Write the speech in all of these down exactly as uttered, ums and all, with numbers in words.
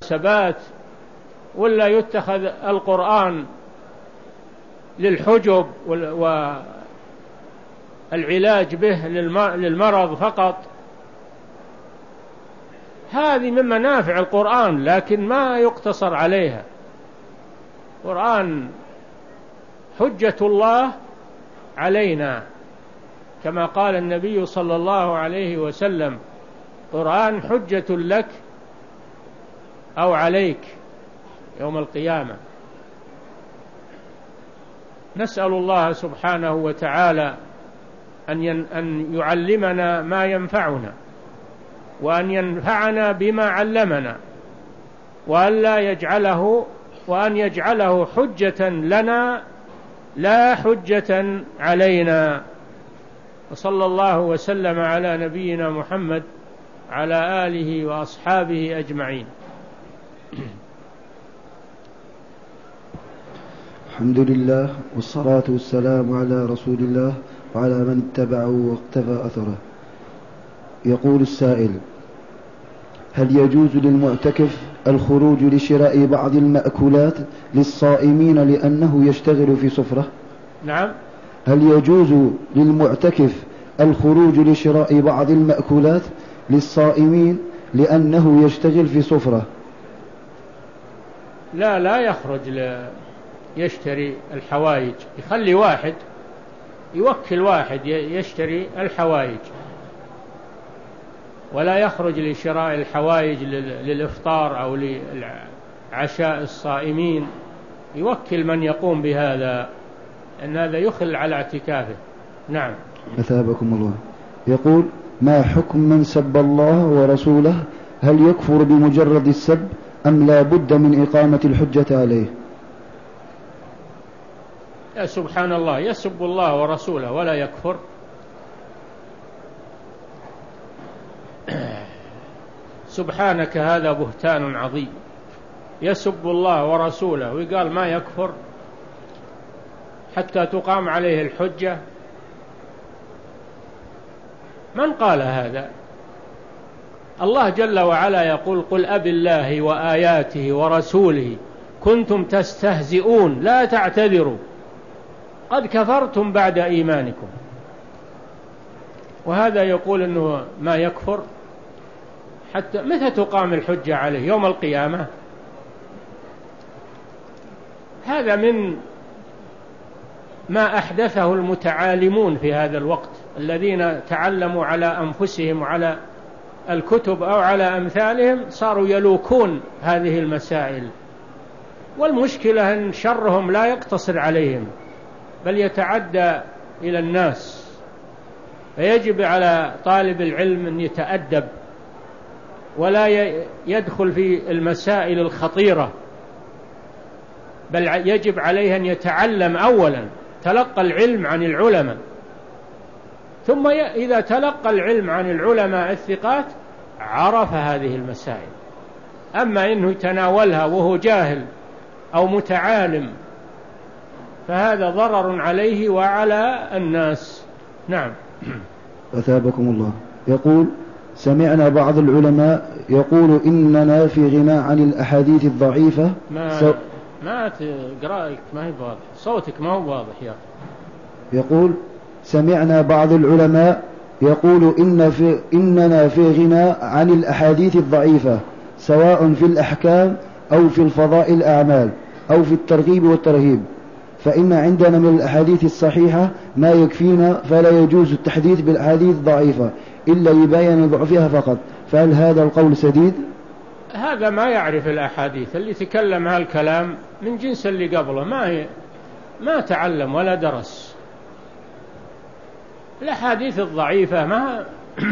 سبات، ولا يتخذ القرآن للحجب والعلاج به للمرض فقط. هذه من منافع القرآن، لكن ما يقتصر عليها. القرآن حجة الله علينا، كما قال النبي صلى الله عليه وسلم: القرآن حجة لك أو عليك يوم القيامة. نسأل الله سبحانه وتعالى أن يعلمنا ما ينفعنا، وأن ينفعنا بما علمنا، وأن لا يجعله وأن يجعله حجة لنا لا حجة علينا. وصلى الله وسلم على نبينا محمد على آله وأصحابه أجمعين. الحمد لله والصلاة والسلام على رسول الله وعلى من اتبعه واقتفى أثره. يقول السائل: هل يجوز للمعتكف الخروج لشراء بعض المأكولات للصائمين لأنه يشتغل في سفرة؟ نعم. هل يجوز للمعتكف الخروج لشراء بعض المأكولات للصائمين لأنه يشتغل في سفرة؟ لا لا يخرج يشتري الحوائج، يخلي واحد يوكل واحد يشتري الحوائج، ولا يخرج لشراء الحوائج للإفطار أو لعشاء الصائمين، يوكل من يقوم بهذا، أن هذا يخل على اعتكافه. نعم. أثابكم الله. يقول: ما حكم من سب الله ورسوله؟ هل يكفر بمجرد السب أم لا بد من إقامة الحجة عليه؟ يا سبحان الله، يسب الله ورسوله ولا يكفر؟ سبحانك، هذا بهتان عظيم. يسب الله ورسوله ويقال ما يكفر حتى تقام عليه الحجة؟ من قال هذا؟ الله جل وعلا يقول: قل أب الله وآياته ورسوله كنتم تستهزئون لا تعتذروا قد كفرتم بعد إيمانكم. وهذا يقول أنه ما يكفر؟ حتى متى تقام الحجة عليه؟ يوم القيامة؟ هذا من ما أحدثه المتعالمون في هذا الوقت، الذين تعلموا على أنفسهم وعلى الكتب أو على أمثالهم، صاروا يلوكون هذه المسائل. والمشكلة أن شرهم لا يقتصر عليهم بل يتعدى إلى الناس، فيجب على طالب العلم أن يتأدب ولا يدخل في المسائل الخطيرة، بل يجب عليه أن يتعلم أولا، تلقى العلم عن العلماء، ثم إذا تلقى العلم عن العلماء الثقات عرف هذه المسائل. أما إنه يتناولها وهو جاهل أو متعالم فهذا ضرر عليه وعلى الناس. نعم. أثابكم الله. يقول: سمعنا بعض العلماء يقول إننا في غنى عن الأحاديث الضعيفة. ما سو... ما تقرأك ما هي واضح، صوتك ما هو واضح يا أخي. يقول: سمعنا بعض العلماء يقول إن في إننا في غنى عن الأحاديث الضعيفة، سواء في الأحكام أو في الفضائل الأعمال أو في الترغيب والترهيب، فإن عندنا من الأحاديث الصحيحة ما يكفينا، فلا يجوز التحديث بالأحاديث الضعيفة إلا لبيان ضعفها فقط. فهل هذا القول سديد؟ هذا ما يعرف الأحاديث، اللي تكلم هالكلام من جنس اللي قبله، ما هي ما تعلم ولا درس. الأحاديث الضعيفة ما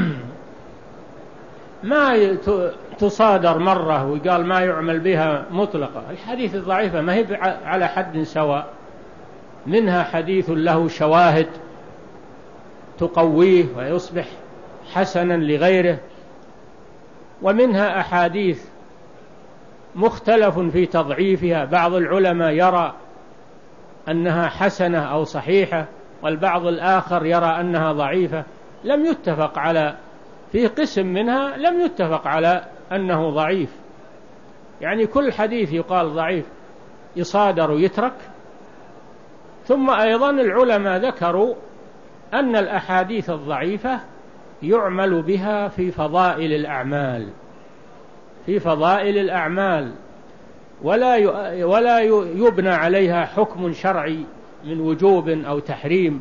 ما تصادر مرة ويقال ما يعمل بها مطلقة. الحديث الضعيفة ما هي على حد سواء، منها حديث له شواهد تقويه ويصبح حسنا لغيره، ومنها أحاديث مختلف في تضعيفها، بعض العلماء يرى أنها حسنة أو صحيحة، والبعض الآخر يرى أنها ضعيفة. لم يتفق على في قسم منها لم يتفق على أنه ضعيف، يعني كل حديث يقال ضعيف يصادر ويترك. ثم أيضا العلماء ذكروا أن الأحاديث الضعيفة يعمل بها في فضائل الأعمال في فضائل الأعمال ولا ولا يبنى عليها حكم شرعي من وجوب أو تحريم،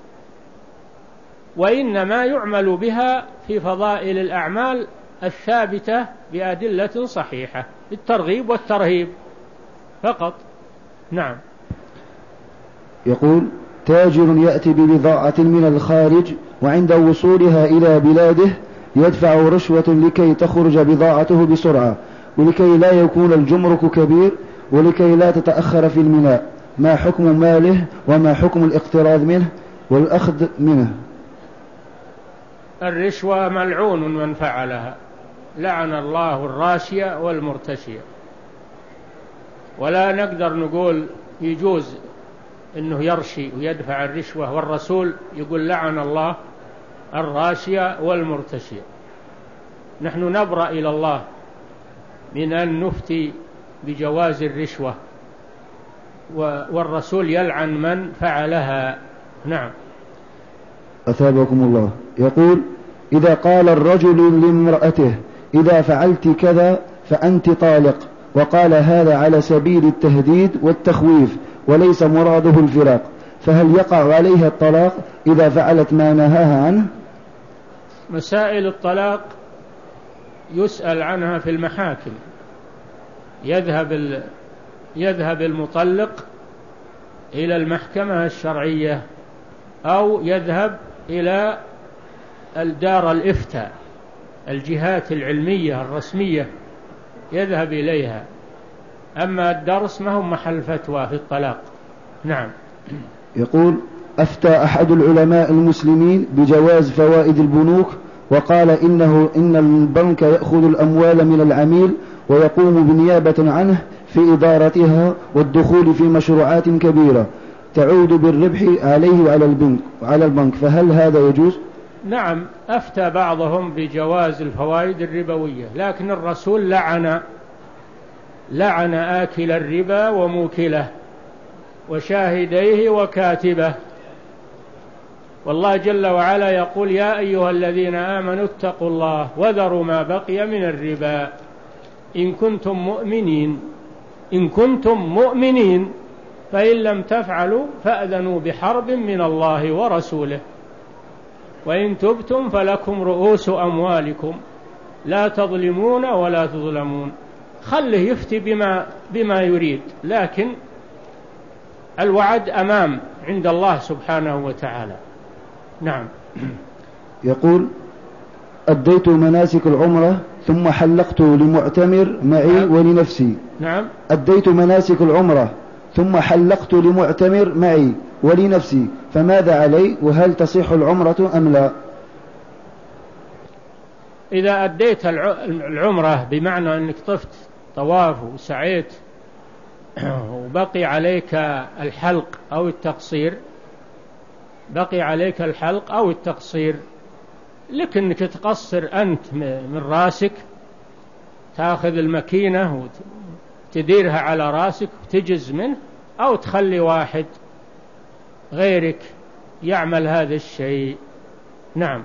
وإنما يعمل بها في فضائل الأعمال الثابتة بأدلة صحيحة، الترغيب والترهيب فقط. نعم. يقول: تاجر يأتي ببضاعة من الخارج وعند وصولها إلى بلاده يدفع رشوة لكي تخرج بضاعته بسرعة، ولكي لا يكون الجمرك كبير، ولكي لا تتأخر في الميناء، ما حكم ماله وما حكم الاقتراض منه والأخذ منه؟ الرشوة ملعون من فعلها، لعن الله الراشية والمرتشية. ولا نقدر نقول يجوز إنه يرشي ويدفع الرشوة، والرسول يقول لعن الله الراشية والمرتشية. نحن نبرأ إلى الله من أن نفتي بجواز الرشوة، والرسول يلعن من فعلها. نعم. أثابكم الله. يقول: إذا قال الرجل لامرأته إذا فعلت كذا فأنت طالق، وقال هذا على سبيل التهديد والتخويف وليس مراده الفراق، فهل يقع عليها الطلاق إذا فعلت ما نهاها عنه؟ مسائل الطلاق يسأل عنها في المحاكم. يذهب يذهب المطلق إلى المحكمة الشرعية أو يذهب إلى دار الإفتاء، الجهات العلمية الرسمية يذهب إليها. أما الدرس ما هو محل فتوى في الطلاق. نعم. يقول: أفتى أحد العلماء المسلمين بجواز فوائد البنوك، وقال إنه إن البنك يأخذ الأموال من العميل ويقوم بنيابة عنه في إدارتها والدخول في مشروعات كبيرة تعود بالربح عليه وعلى البنك وعلى البنك، فهل هذا يجوز؟ نعم، أفتى بعضهم بجواز الفوائد الربوية، لكن الرسول لعن لعن آكل الربا وموكله وشاهديه وكاتبه. والله جل وعلا يقول: يا أيها الذين آمنوا اتقوا الله وذروا ما بقي من الربا إن كنتم مؤمنين إن كنتم مؤمنين فإن لم تفعلوا فأذنوا بحرب من الله ورسوله وإن تبتم فلكم رؤوس أموالكم لا تظلمون ولا تظلمون. خله يفتي بما, بما يريد، لكن الوعد أمام عند الله سبحانه وتعالى. نعم. يقول: أديت مناسك العمرة ثم حلقت لمعتمر معي نعم. ولنفسي. نعم. أديت مناسك العمرة ثم حلقت لمعتمر معي ولنفسي، فماذا علي؟ وهل تصح العمرة أم لا؟ إذا أديت العمرة بمعنى أنك طفت طواف وسعيت وبقي عليك الحلق أو التقصير بقي عليك الحلق أو التقصير لكنك تقصر أنت من راسك، تأخذ المكينة وتديرها على راسك وتجز منه، أو تخلي واحد غيرك يعمل هذا الشيء. نعم.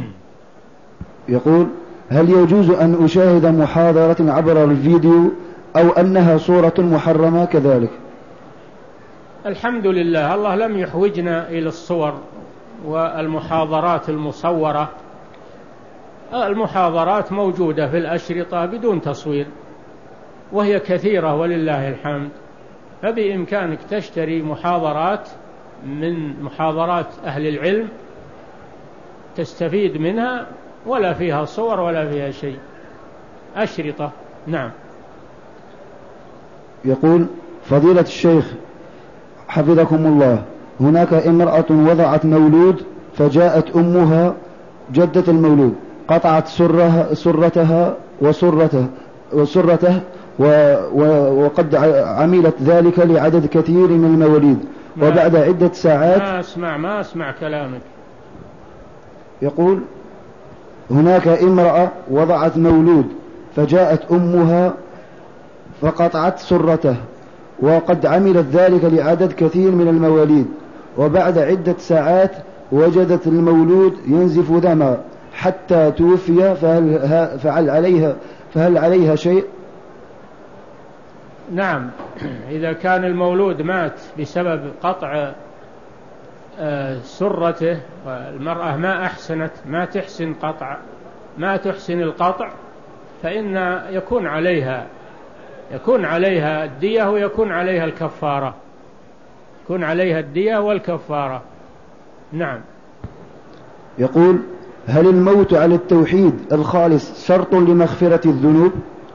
يقول: هل يجوز أن أشاهد محاضرة عبر الفيديو أو أنها صورة محرمة كذلك؟ الحمد لله، الله لم يحوجنا إلى الصور والمحاضرات المصورة. المحاضرات موجودة في الأشرطة بدون تصوير وهي كثيرة ولله الحمد، فبإمكانك تشتري محاضرات من محاضرات أهل العلم تستفيد منها ولا فيها صور ولا فيها شيء، أشرطة. نعم. يقول: فضيلة الشيخ حفظكم الله، هناك امرأة وضعت مولود فجاءت أمها جدة المولود قطعت سرها سرتها وسرته وسرته و و وقد عملت ذلك لعدد كثير من المواليد، وبعد عدة ساعات ما أسمع ما أسمع كلامك. يقول: هناك امرأة وضعت مولود فجاءت أمها فقطعت سرته، وقد عملت ذلك لعدد كثير من المواليد، وبعد عدة ساعات وجدت المولود ينزف دما حتى توفي، فهل, فهل, عليها, فهل عليها شيء؟ نعم، إذا كان المولود مات بسبب قطع سرته والمرأة ما أحسنت ما تحسن قطع ما تحسن القطع، فإن يكون عليها يكون عليها الدية ويكون عليها الكفارة يكون عليها الدية والكفارة. نعم. يقول: هل الموت على التوحيد الخالص شرط لمغفرة الذنوب؟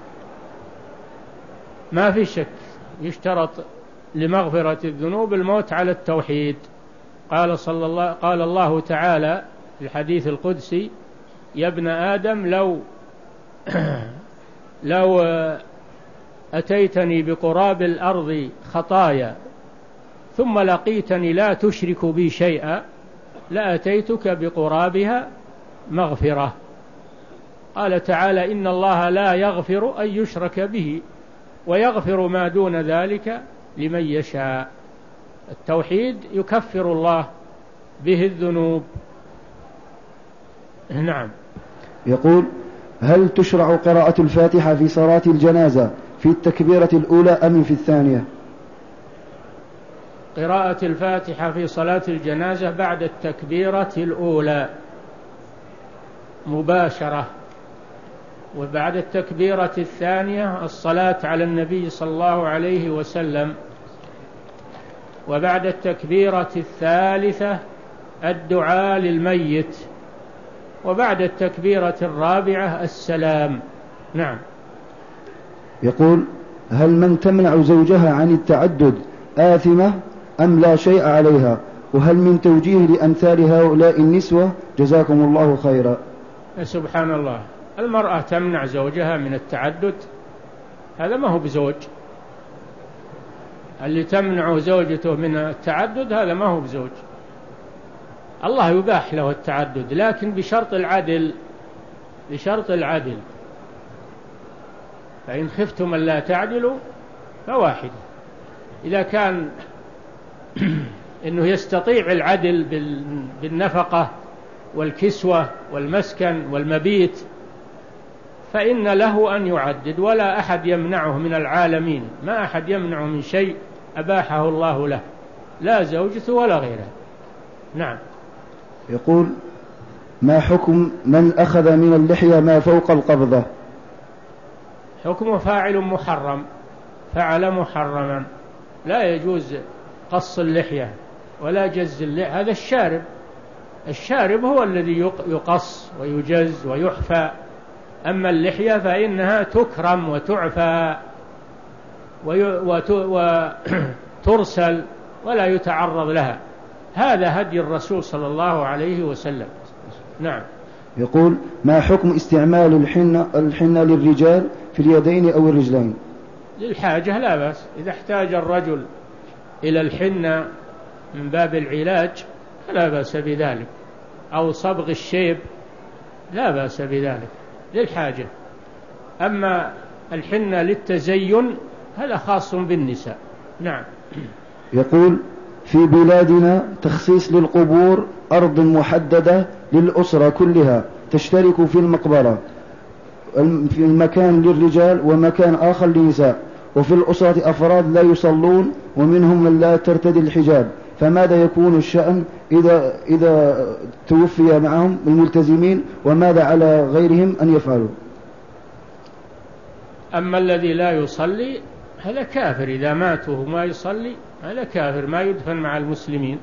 ما في شك يشترط لمغفرة الذنوب الموت على التوحيد. قال صلى الله قال الله تعالى في الحديث القدسي: يا ابن آدم لو لو أتيتني بقراب الأرض خطايا ثم لقيتني لا تشرك بي شيئا لأتيتك بقرابها مغفرة. قال تعالى: إن الله لا يغفر أن يشرك به ويغفر ما دون ذلك لمن يشاء. التوحيد يكفر الله به الذنوب. نعم. يقول: هل تشرع قراءة الفاتحة في صلاة الجنازة في التكبيرة الأولى أم في الثانية؟ قراءة الفاتحة في صلاة الجنازة بعد التكبيرة الأولى مباشرة، وبعد التكبيرة الثانية الصلاة على النبي صلى الله عليه وسلم، وبعد التكبيرة الثالثة الدعاء للميت، وبعد التكبيرة الرابعة السلام. نعم. يقول: هل من تمنع زوجها عن التعدد آثمة أم لا شيء عليها؟ وهل من توجيه لأمثال هؤلاء النسوة؟ جزاكم الله خيرا. سبحان الله، المرأة تمنع زوجها من التعدد، هذا ما هو بزوج. اللي تمنع زوجته من التعدد هذا ما هو بزوج. الله يباح له التعدد لكن بشرط العدل بشرط العدل فإن خفتم ألا تعدلوا فواحد. إذا كان إنه يستطيع العدل بالنفقة والكسوة والمسكن والمبيت فإن له أن يعدد، ولا أحد يمنعه من العالمين، ما أحد يمنعه من شيء أباحه الله له، لا زوجته ولا غيره. نعم. يقول: ما حكم من أخذ من اللحية ما فوق القبضة؟ حكمه فاعل محرم، فعل محرما، لا يجوز قص اللحية ولا جز اللحية، هذا الشارب الشارب هو الذي يقص ويجز ويحفى، أما اللحية فإنها تكرم وتعفى وترسل ولا يتعرض لها. هذا هدي الرسول صلى الله عليه وسلم. نعم. يقول: ما حكم استعمال الحنة, الحنة للرجال في اليدين أو الرجلين؟ للحاجة لا بأس، إذا احتاج الرجل إلى الحنة من باب العلاج لا بأس بذلك، أو صبغ الشيب لا بأس بذلك للحاجة. أما الحنة للتزين هذا خاص بالنساء. نعم. يقول: في بلادنا تخصيص للقبور أرض محددة للأسرة كلها تشترك في المقبرة، في المكان للرجال ومكان آخر للنساء، وفي الأسرة أفراد لا يصلون ومنهم من لا ترتدي الحجاب، فماذا يكون الشأن إذا, إذا توفي معهم الملتزمين، وماذا على غيرهم أن يفعلوا؟ أما الذي لا يصلي هذا كافر، إذا مات وهو ما يصلي هذا كافر، ما يدفن مع المسلمين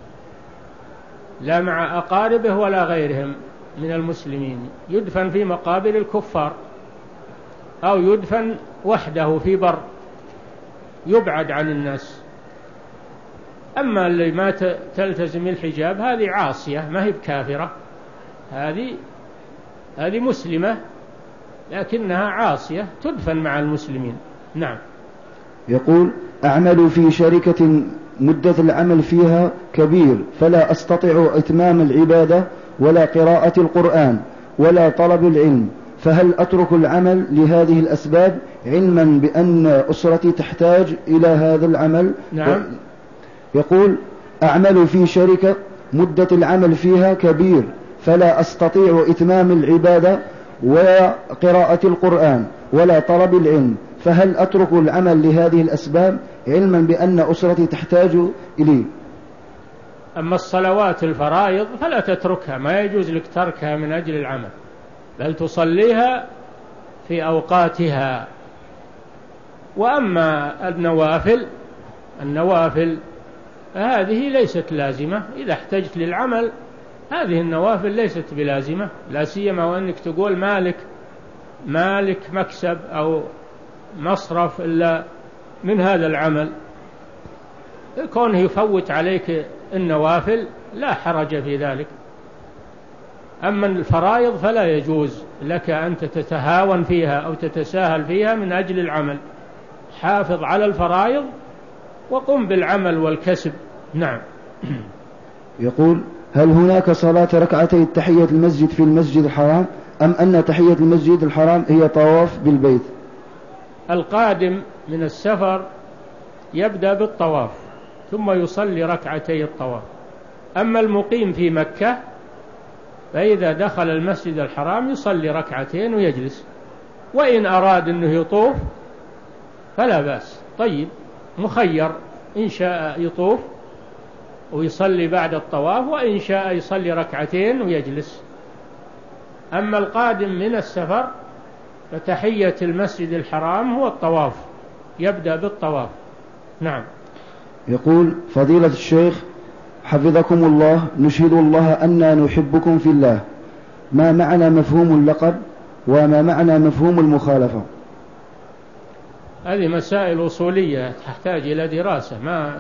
لا مع أقاربه ولا غيرهم من المسلمين، يدفن في مقابر الكفار أو يدفن وحده في بر يبعد عن الناس. أما اللي ما تلتزم الحجاب هذه عاصية، ما هي بكافرة، هذه هذه مسلمة لكنها عاصية تدفن مع المسلمين. نعم. يقول: أعمل في شركة مدة العمل فيها كبير، فلا أستطيع إتمام العبادة ولا قراءة القرآن ولا طلب العلم، فهل أترك العمل لهذه الأسباب علما بأن أسرتي تحتاج إلى هذا العمل؟ نعم. يقول: أعمل في شركة مدة العمل فيها كبير، فلا أستطيع إتمام العبادة ولا قراءة القرآن ولا طلب العلم، فهل أترك العمل لهذه الأسباب علما بأن أسرتي تحتاج إليه؟ أما الصلوات الفرائض فلا تتركها، ما يجوز لك تركها من أجل العمل، بل تصليها في أوقاتها. وأما النوافل النوافل هذه ليست لازمة، إذا احتجت للعمل هذه النوافل ليست بلازمة، لا سيما وأنك تقول مالك مالك مكسب أو مصرف إلا من هذا العمل، كونه يفوت عليك النوافل لا حرج في ذلك. أما الفرائض فلا يجوز لك أن تتهاون فيها أو تتساهل فيها من أجل العمل، حافظ على الفرائض وقم بالعمل والكسب. نعم. يقول: هل هناك صلاة ركعتي تحية المسجد في المسجد الحرام، أم أن تحية المسجد الحرام هي طواف بالبيت؟ القادم من السفر يبدأ بالطواف ثم يصلي ركعتي الطواف. أما المقيم في مكة فإذا دخل المسجد الحرام يصلي ركعتين ويجلس، وإن أراد أنه يطوف فلا بأس، طيب مخير، إن شاء يطوف ويصلي بعد الطواف، وإن شاء يصلي ركعتين ويجلس. أما القادم من السفر فتحية المسجد الحرام هو الطواف، يبدأ بالطواف. نعم. يقول: فضيلة الشيخ حفظكم الله، نشهد الله أننا نحبكم في الله، ما معنى مفهوم اللقب وما معنى مفهوم المخالفة؟ هذه مسائل أصولية تحتاج إلى دراسة، ما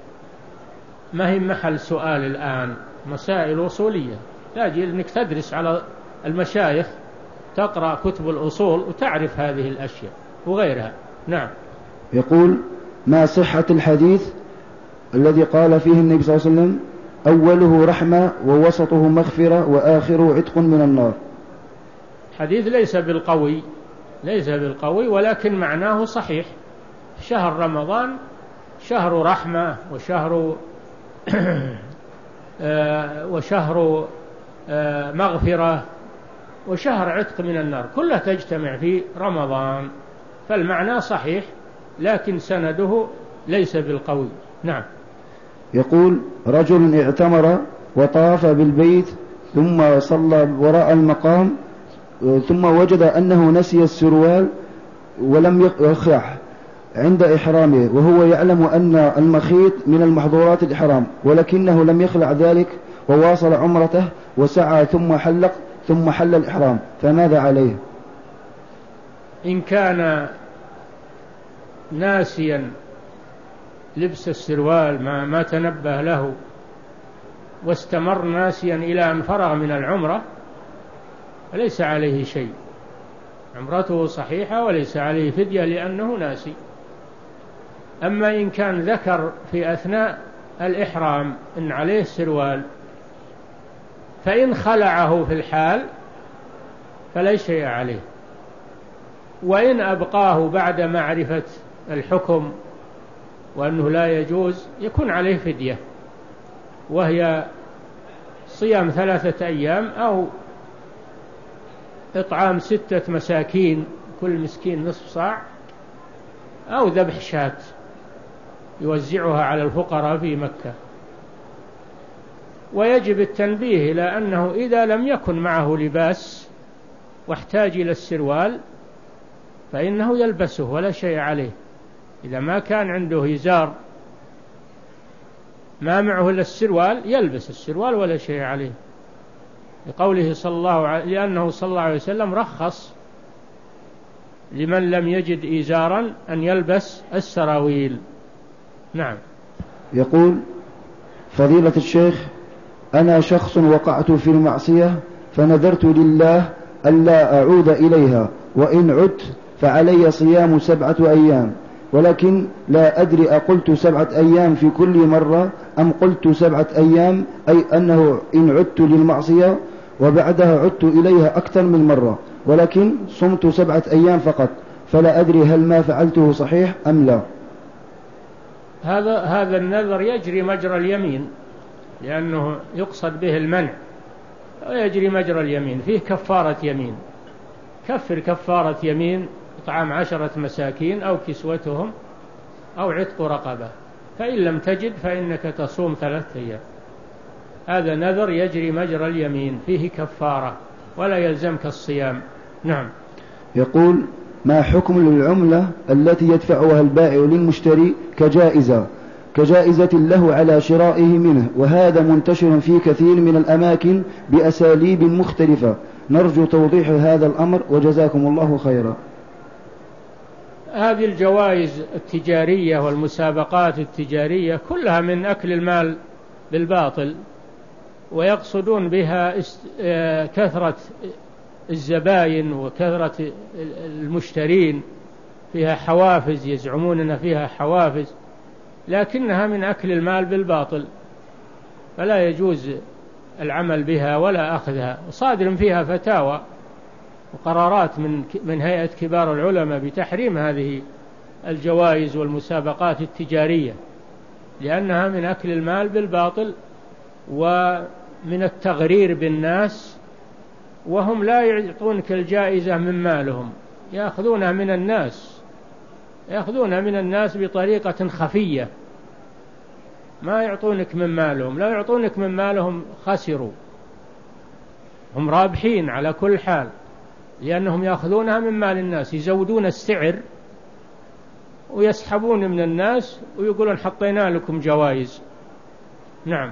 ما هي محل سؤال الآن، مسائل أصولية تحتاج أنك تدرس على المشايخ، تقرأ كتب الأصول وتعرف هذه الأشياء وغيرها. نعم. يقول: ما صحة الحديث الذي قال فيه النبي صلى الله عليه وسلم: أوله رحمة ووسطه مغفرة وآخره عتق من النار؟ حديث ليس بالقوي ليس بالقوي ولكن معناه صحيح. شهر رمضان شهر رحمة وشهر وشهر مغفرة وشهر عتق من النار، كلها تجتمع في رمضان، فالمعنى صحيح لكن سنده ليس بالقوي. نعم. يقول: رجل اعتمر وطاف بالبيت ثم صلى وراء المقام، ثم وجد أنه نسي السروال ولم يخلع عند إحرامه، وهو يعلم أن المخيط من المحظورات الإحرام، ولكنه لم يخلع ذلك وواصل عمرته وسعى ثم حلق ثم حل الإحرام، فماذا عليه؟ إن كان ناسيا لبس السروال ما, ما تنبه له واستمر ناسيا إلى أن فرغ من العمرة فليس عليه شيء، عمرته صحيحة وليس عليه فدية لأنه ناسي. أما إن كان ذكر في أثناء الإحرام إن عليه سروال فإن خلعه في الحال فلا شيء عليه، وإن أبقاه بعد معرفة الحكم وأنه لا يجوز يكون عليه فدية، وهي صيام ثلاثة أيام أو إطعام ستة مساكين كل مسكين نصف صاع، أو ذبح شاة يوزعها على الفقراء في مكة. ويجب التنبيه إلى أنه إذا لم يكن معه لباس واحتاج إلى السروال فإنه يلبسه ولا شيء عليه. إذا ما كان عنده إزار ما معه إلا السروال يلبس السروال ولا شيء عليه، لقوله صلى الله عليه لأنه صلى الله عليه وسلم رخص لمن لم يجد إزارا أن يلبس السراويل. نعم. يقول: فضيلة الشيخ، أنا شخص وقعت في المعصية فنذرت لله ألا أعود إليها، وإن عدت فعلي صيام سبعة أيام، ولكن لا أدري أقلت سبعة أيام في كل مرة أم قلت سبعة أيام، أي أنه إن عدت للمعصية وبعدها عدت إليها أكثر من مرة، ولكن صمت سبعة أيام فقط، فلا أدري هل ما فعلته صحيح أم لا. هذا هذا النذر يجري مجرى اليمين، لأنه يقصد به المنع، ويجري مجرى اليمين، فيه كفارة يمين. كفر كفارة يمين: إطعام عشرة مساكين أو كسوتهم أو عتق رقبة، فإن لم تجد فإنك تصوم ثلاثة أيام. هذا نذر يجري مجرى اليمين، فيه كفارة ولا يلزمك الصيام. نعم. يقول: ما حكم العملة التي يدفعها البائع للمشتري كجائزة كجائزة له على شرائه منه، وهذا منتشر في كثير من الأماكن بأساليب مختلفة، نرجو توضيح هذا الأمر وجزاكم الله خيرا. هذه الجوائز التجارية والمسابقات التجارية كلها من أكل المال بالباطل، ويقصدون بها كثرة الزباين وكثرة المشترين، فيها حوافز، يزعمون أن فيها حوافز، لكنها من أكل المال بالباطل، فلا يجوز العمل بها ولا أخذها. صادر فيها فتاوى وقرارات من من هيئة كبار العلماء بتحريم هذه الجوائز والمسابقات التجارية، لأنها من أكل المال بالباطل ومن التغرير بالناس، وهم لا يعطونك الجائزة من مالهم، يأخذونها من الناس، يأخذونها من الناس بطريقة خفية، ما يعطونك من مالهم. لا يعطونك من مالهم خسروا، هم رابحين على كل حال، لأنهم يأخذونها من مال الناس، يزودون السعر ويسحبون من الناس ويقولون حطينا لكم جوائز. نعم.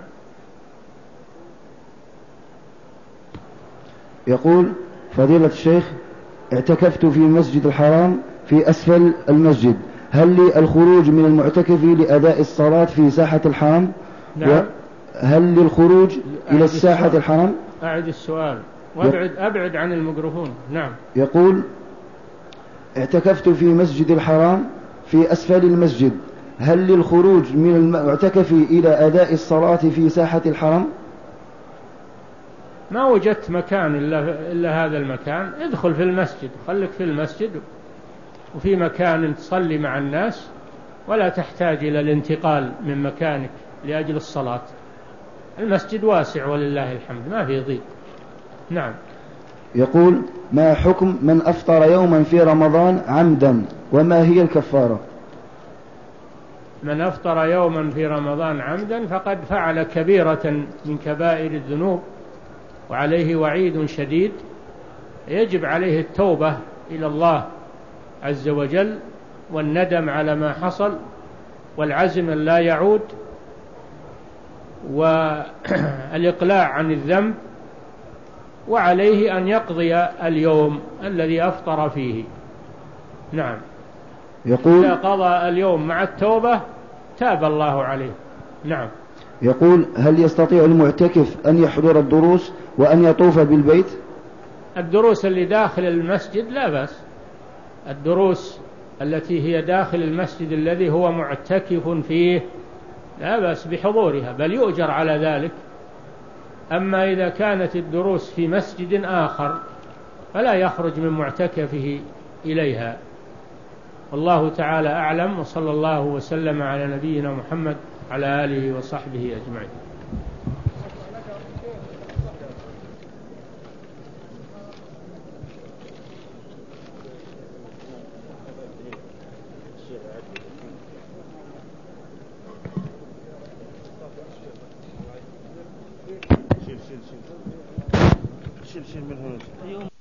يقول: فضيلة الشيخ، اعتكفت في المسجد الحرام في أسفل المسجد، هل لي الخروج من المعتكف لأداء الصلاة في ساحة الحرم؟ نعم. هل لي الخروج إلى الساحة الحرم؟ أعد السؤال وابعد أبعد عن الميكروفون. نعم. يقول: اعتكفت في مسجد الحرام في أسفل المسجد، هل لي الخروج من المعتكف إلى أداء الصلاة في ساحة الحرم؟ ما وجدت مكان إلا, إلا هذا المكان، ادخل في المسجد، خلك في المسجد وفي مكان تصلي مع الناس، ولا تحتاج إلى الانتقال من مكانك لأجل الصلاة. المسجد واسع ولله الحمد، ما فيه ضيق. نعم. يقول: ما حكم من أفطر يوما في رمضان عمدا، وما هي الكفارة؟ من أفطر يوما في رمضان عمدا فقد فعل كبيرة من كبائر الذنوب، وعليه وعيد شديد، يجب عليه التوبة إلى الله عز وجل، والندم على ما حصل، والعزم أن لا يعود، والإقلاع عن الذنب، وعليه أن يقضي اليوم الذي أفطر فيه. نعم. يقول: إذا قضى اليوم مع التوبة تاب الله عليه. نعم. يقول: هل يستطيع المعتكف أن يحضر الدروس وأن يطوف بالبيت؟ الدروس اللي داخل المسجد لا بأس، الدروس التي هي داخل المسجد الذي هو معتكف فيه لا بأس بحضورها، بل يؤجر على ذلك. أما إذا كانت الدروس في مسجد آخر فلا يخرج من معتكفه إليها. والله تعالى أعلم، وصلى الله وسلم على نبينا محمد على آله وصحبه أجمعين. شيل شيل شيل شيل شيل من هنا.